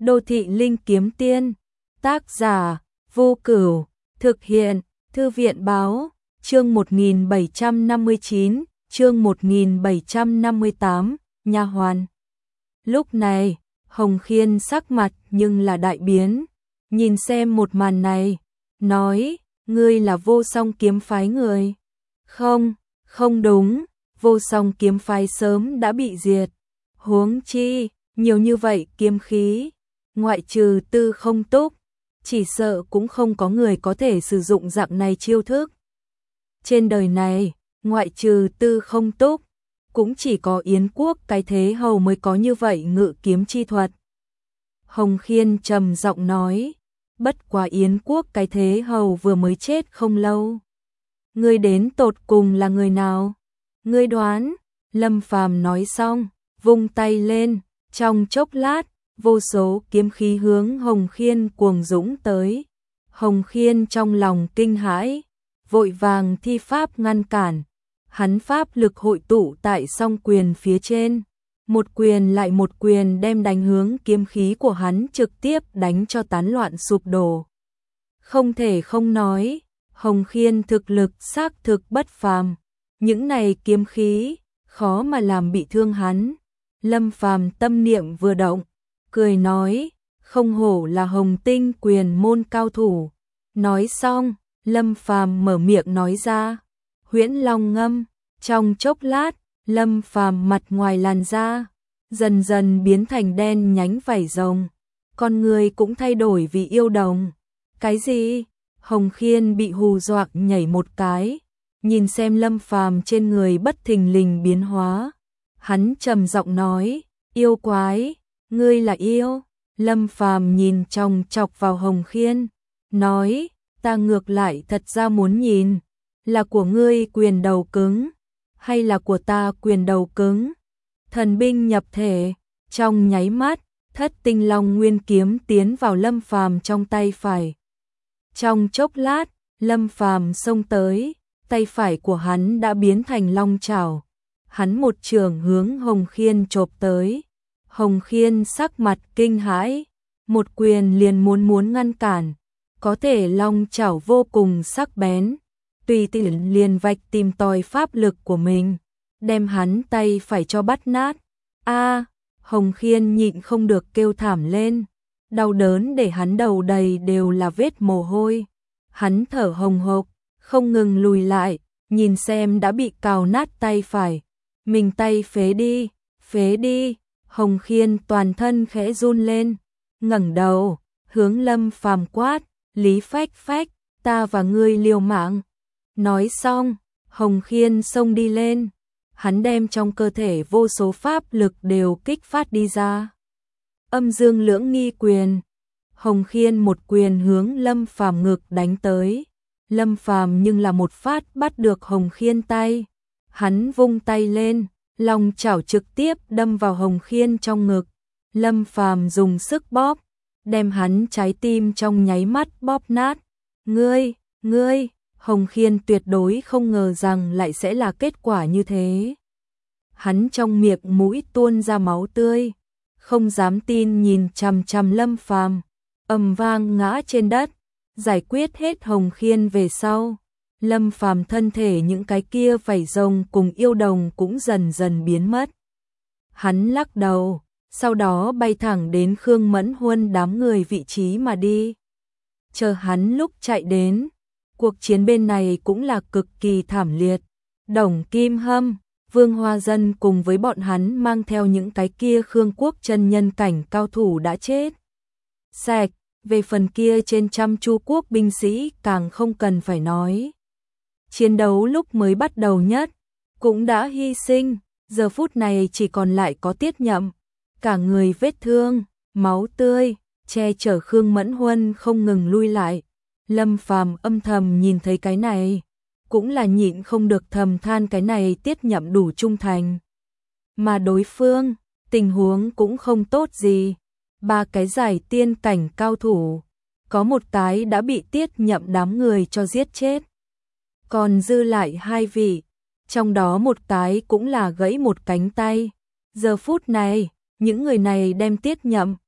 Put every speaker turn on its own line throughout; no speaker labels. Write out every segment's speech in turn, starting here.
Đô thị linh kiếm tiên. Tác giả Vô Cửu. Thực hiện Thư viện báo. Chương 1759, chương 1758, nha hoàn. Lúc này, Hồng Khiên sắc mặt nhưng là đại biến, nhìn xem một màn này, nói, ngươi là Vô Song kiếm phái người. Không, không đúng, Vô Song kiếm phái sớm đã bị diệt. Huống chi, nhiều như vậy kiếm khí, ngoại trừ Tư Không Túc, chỉ sợ cũng không có người có thể sử dụng dạng này chiêu thức. Trên đời này, ngoại trừ Tư Không Túc, cũng chỉ có Yến Quốc cái thế hầu mới có như vậy ngự kiếm chi thuật. Hồng Khiên trầm giọng nói, bất quá Yến Quốc cái thế hầu vừa mới chết không lâu. Ngươi đến tột cùng là người nào? Ngươi đoán. Lâm Phàm nói xong, vung tay lên, trong chốc lát, vô số kiếm khí hướng Hồng Khiên cuồng dũng tới. Hồng Khiên trong lòng kinh hãi, vội vàng thi pháp ngăn cản. Hắn pháp lực hội tụ tại song quyền phía trên, một quyền lại một quyền đem đánh hướng kiếm khí của hắn trực tiếp đánh cho tán loạn sụp đổ. Không thể không nói, Hồng Khiên thực lực xác thực bất phàm, những này kiếm khí khó mà làm bị thương hắn. Lâm Phàm tâm niệm vừa động, cười nói, không hổ là Hồng Tinh quyền môn cao thủ. Nói xong, Lâm Phàm mở miệng nói ra, Huyễn Long ngâm. Trong chốc lát, Lâm Phàm mặt ngoài làn da dần dần biến thành đen nhánh vảy rồng, con người cũng thay đổi vì yêu đồng. Cái gì? Hồng Khiên bị hù dọa nhảy một cái, nhìn xem Lâm Phàm trên người bất thình lình biến hóa. Hắn trầm giọng nói, yêu quái, ngươi là yêu? Lâm Phàm nhìn chòng chọc vào Hồng Khiên, nói, ta ngược lại thật ra muốn nhìn, là của ngươi quyền đầu cứng, hay là của ta quyền đầu cứng? Thần binh nhập thể, trong nháy mắt, Thất Tinh Long Nguyên kiếm tiến vào Lâm Phàm trong tay phải. Trong chốc lát, Lâm Phàm xông tới, tay phải của hắn đã biến thành long chảo. Hắn một trường hướng Hồng Khiên chộp tới. Hồng Khiên sắc mặt kinh hãi, một quyền liền muốn ngăn cản, có thể long chảo vô cùng sắc bén, tùy tiện liền vạch tìm tòi pháp lực của mình, đem hắn tay phải cho bắt nát. A, Hồng Khiên nhịn không được kêu thảm lên, đau đớn để hắn đầu đầy đều là vết mồ hôi. Hắn thở hồng hộc, không ngừng lùi lại, nhìn xem đã bị cào nát tay phải. Mình tay phế đi, phế đi. Hồng Khiên toàn thân khẽ run lên, ngẩng đầu, hướng Lâm Phàm quát, Lý Phách Phách, ta và ngươi liều mạng. Nói xong, Hồng Khiên xông đi lên, hắn đem trong cơ thể vô số pháp lực đều kích phát đi ra. Âm dương lưỡng nghi quyền. Hồng Khiên một quyền hướng Lâm Phàm ngực đánh tới. Lâm Phàm nhưng là một phát bắt được Hồng Khiên tay. Hắn vung tay lên, long chảo trực tiếp đâm vào Hồng Khiên trong ngực. Lâm Phàm dùng sức bóp, đem hắn trái tim trong nháy mắt bóp nát. Ngươi, Hồng Khiên tuyệt đối không ngờ rằng lại sẽ là kết quả như thế. Hắn trong miệng mũi tuôn ra máu tươi, không dám tin nhìn chằm chằm Lâm Phàm, ầm vang ngã trên đất. Giải quyết hết Hồng Khiên về sau, Lâm Phàm thân thể những cái kia vảy rồng cùng yêu đồng cũng dần dần biến mất. Hắn lắc đầu, sau đó bay thẳng đến Khương Mẫn Huân đám người vị trí mà đi. Chờ hắn lúc chạy đến, cuộc chiến bên này cũng là cực kỳ thảm liệt. Đồng Kim Hâm, Vương Hoa Dân cùng với bọn hắn mang theo những cái kia Khương Quốc chân nhân cảnh cao thủ đã chết sạch. Về phần kia trên trăm Chu quốc binh sĩ càng không cần phải nói. Chiến đấu lúc mới bắt đầu nhất cũng đã hy sinh, giờ phút này chỉ còn lại có Tiết Nhậm, cả người vết thương, máu tươi, che chở Khương Mẫn Huân không ngừng lui lại. Lâm Phàm âm thầm nhìn thấy cái này, cũng là nhịn không được thầm than cái này Tiết Nhậm đủ trung thành. Mà đối phương, tình huống cũng không tốt gì. 3 cái giải tiên cảnh cao thủ, có một cái đã bị Tiết Nhậm đám người cho giết chết. Còn dư lại 2 vị, trong đó một cái cũng là gãy một cánh tay. Giờ phút này, những người này đem Tiết Nhậm,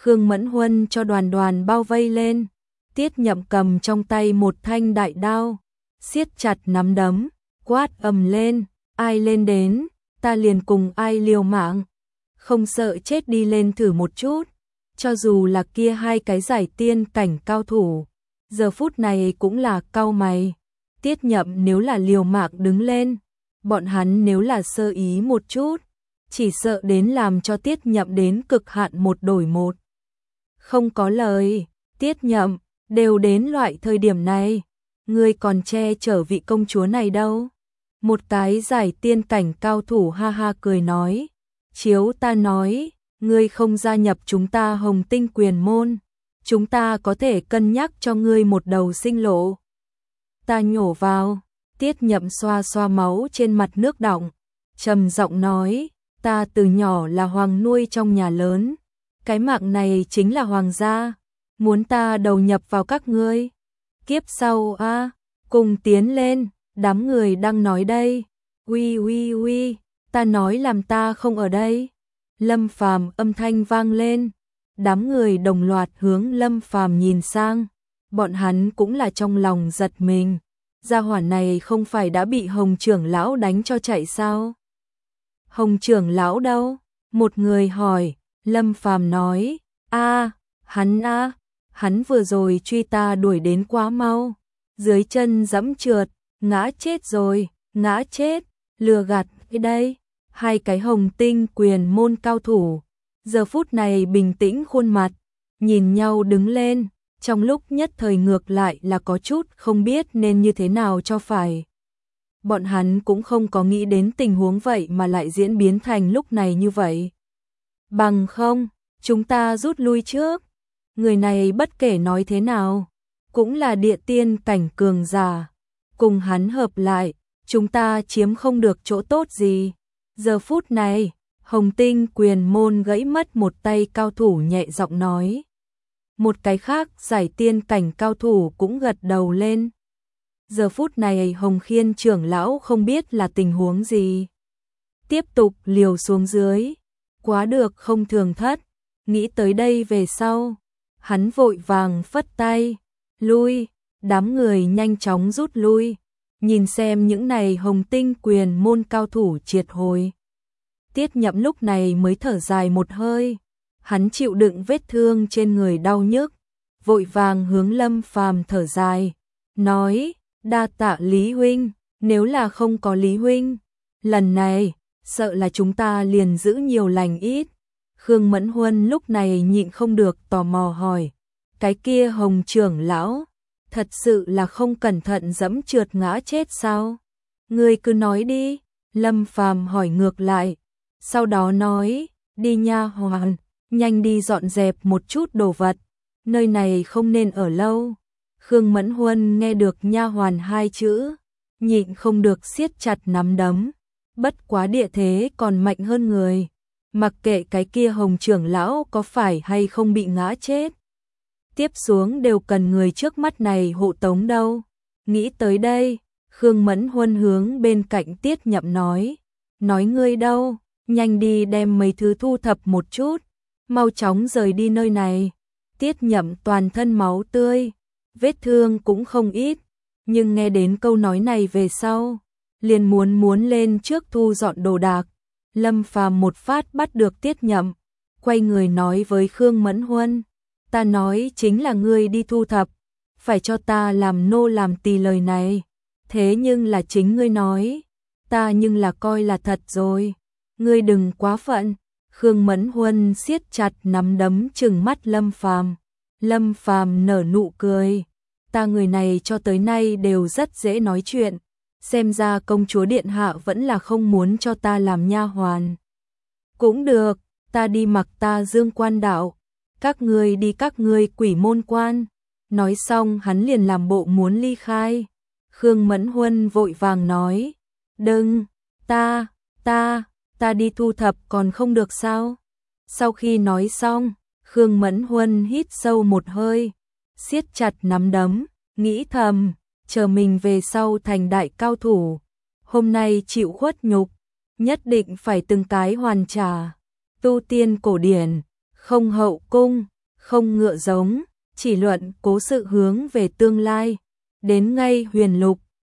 Khương Mẫn Huân cho Đoàn Đoàn bao vây lên. Tiết Nhậm cầm trong tay một thanh đại đao, siết chặt nắm đấm, quát ầm lên, ai lên đến, ta liền cùng ai liều mạng. Không sợ chết đi lên thử một chút. Cho dù là kia hai cái giải tiên cảnh cao thủ, giờ phút này cũng là cau mày. Tiết Nhậm nếu là liều mạng đứng lên, bọn hắn nếu là sơ ý một chút, chỉ sợ đến làm cho Tiết Nhậm đến cực hạn một đổi một. Không có lời, Tiết Nhậm, đều đến loại thời điểm này, ngươi còn che chở vị công chúa này đâu. Một cái giải tiên cảnh cao thủ ha ha cười nói, chiếu ta nói, ngươi không gia nhập chúng ta Hồng Tinh Quyền môn, chúng ta có thể cân nhắc cho ngươi một đầu sinh lộ. Ta nhổ vào. Tiết Nhậm xoa xoa máu trên mặt nước đọng, trầm giọng nói, ta từ nhỏ là hoàng nuôi trong nhà lớn, cái mạng này chính là hoàng gia, muốn ta đầu nhập vào các ngươi. Kiếp sau a, cùng tiến lên, đám người đang nói đây. Uy uy uy, ta nói làm ta không ở đây. Lâm Phàm âm thanh vang lên, đám người đồng loạt hướng Lâm Phàm nhìn sang, bọn hắn cũng là trong lòng giật mình. Gia hỏa này không phải đã bị Hồng trưởng lão đánh cho chạy sao? Hồng trưởng lão đâu? Một người hỏi. Lâm Phàm nói, hắn vừa rồi truy ta đuổi đến quá mau, dưới chân giẫm trượt, ngã chết rồi, ngã chết, lừa gạt cái đây. Hai cái Hồng Tinh Quyền môn cao thủ, giờ phút này bình tĩnh khuôn mặt, nhìn nhau đứng lên, trong lúc nhất thời ngược lại là có chút không biết nên như thế nào cho phải. Bọn hắn cũng không có nghĩ đến tình huống vậy mà lại diễn biến thành lúc này như vậy. Bằng không, chúng ta rút lui trước. Người này bất kể nói thế nào, cũng là địa tiên cảnh cường giả. Cùng hắn hợp lại, chúng ta chiếm không được chỗ tốt gì. Giờ phút này, Hồng Tinh Quyền môn gãy mất một tay cao thủ nhẹ giọng nói. Một cái khác giải tiên cảnh cao thủ cũng gật đầu lên. Giờ phút này Hồng Khiên trưởng lão không biết là tình huống gì. Tiếp tục liều xuống dưới. Quá được không thường thất. Nghĩ tới đây về sau. Hắn vội vàng phất tay. Lui. Đám người nhanh chóng rút lui. Nhìn xem những này Hồng Tinh Quyền môn cao thủ triệt hồi. Tiết Nhậm lúc này mới thở dài một hơi. Hắn chịu đựng vết thương trên người đau nhức, vội vàng hướng Lâm Phàm thở dài, nói, đa tạ Lý huynh, nếu là không có Lý huynh, lần này, sợ là chúng ta liền giữ nhiều lành ít. Khương Mẫn Huân lúc này nhịn không được tò mò hỏi, cái kia Hồng trưởng lão, thật sự là không cẩn thận giẫm trượt ngã chết sao? Ngươi cứ nói đi, Lâm Phàm hỏi ngược lại, sau đó nói, đi nha hoàn, nhanh đi dọn dẹp một chút đồ vật, nơi này không nên ở lâu. Khương Mẫn Huân nghe được nha hoàn hai chữ, nhịn không được siết chặt nắm đấm, bất quá địa thế còn mạnh hơn người, mặc kệ cái kia Hồng trưởng lão có phải hay không bị ngã chết, tiếp xuống đều cần người trước mắt này hộ tống đâu. Nghĩ tới đây, Khương Mẫn Huân hướng bên cạnh Tiết Nhậm nói ngươi đâu, nhanh đi đem mấy thứ thu thập một chút, mau chóng rời đi nơi này. Tiết Nhậm toàn thân máu tươi, vết thương cũng không ít, nhưng nghe đến câu nói này về sau, liền muốn lên trước thu dọn đồ đạc. Lâm Phàm một phát bắt được Tiết Nhậm, quay người nói với Khương Mẫn Huân, ta nói chính là ngươi đi thu thập, phải cho ta làm nô làm tỳ lời này, thế nhưng là chính ngươi nói, ta nhưng là coi là thật rồi, ngươi đừng quá phận. Khương Mẫn Huân siết chặt nắm đấm trừng mắt Lâm Phàm. Lâm Phàm nở nụ cười, ta người này cho tới nay đều rất dễ nói chuyện, xem ra công chúa điện hạ vẫn là không muốn cho ta làm nha hoàn. Cũng được, ta đi mặc ta Dương Quan đạo, các ngươi đi các ngươi Quỷ Môn Quan. Nói xong hắn liền làm bộ muốn ly khai. Khương Mẫn Huân vội vàng nói, đừng, ta đi thu thập còn không được sao? Sau khi nói xong, Khương Mẫn Huân hít sâu một hơi, siết chặt nắm đấm, nghĩ thầm, chờ mình về sau thành đại cao thủ, hôm nay chịu khuất nhục, nhất định phải từng cái hoàn trả. Tu tiên cổ điển, không hậu cung, không ngựa giống, chỉ luận cố sự hướng về tương lai. Đến ngay Huyền Lục,